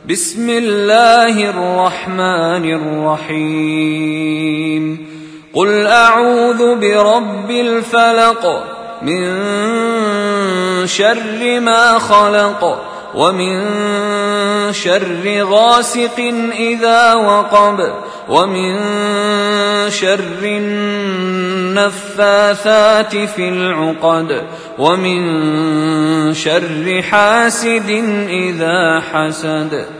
بسم الله الرحمن الرحيم قل أعوذ برب الفلق من شر ما خلق ومن شر غاسق إذا وقب ومن شر النفاثات في العقد ومن شر حاسد إذا حسد.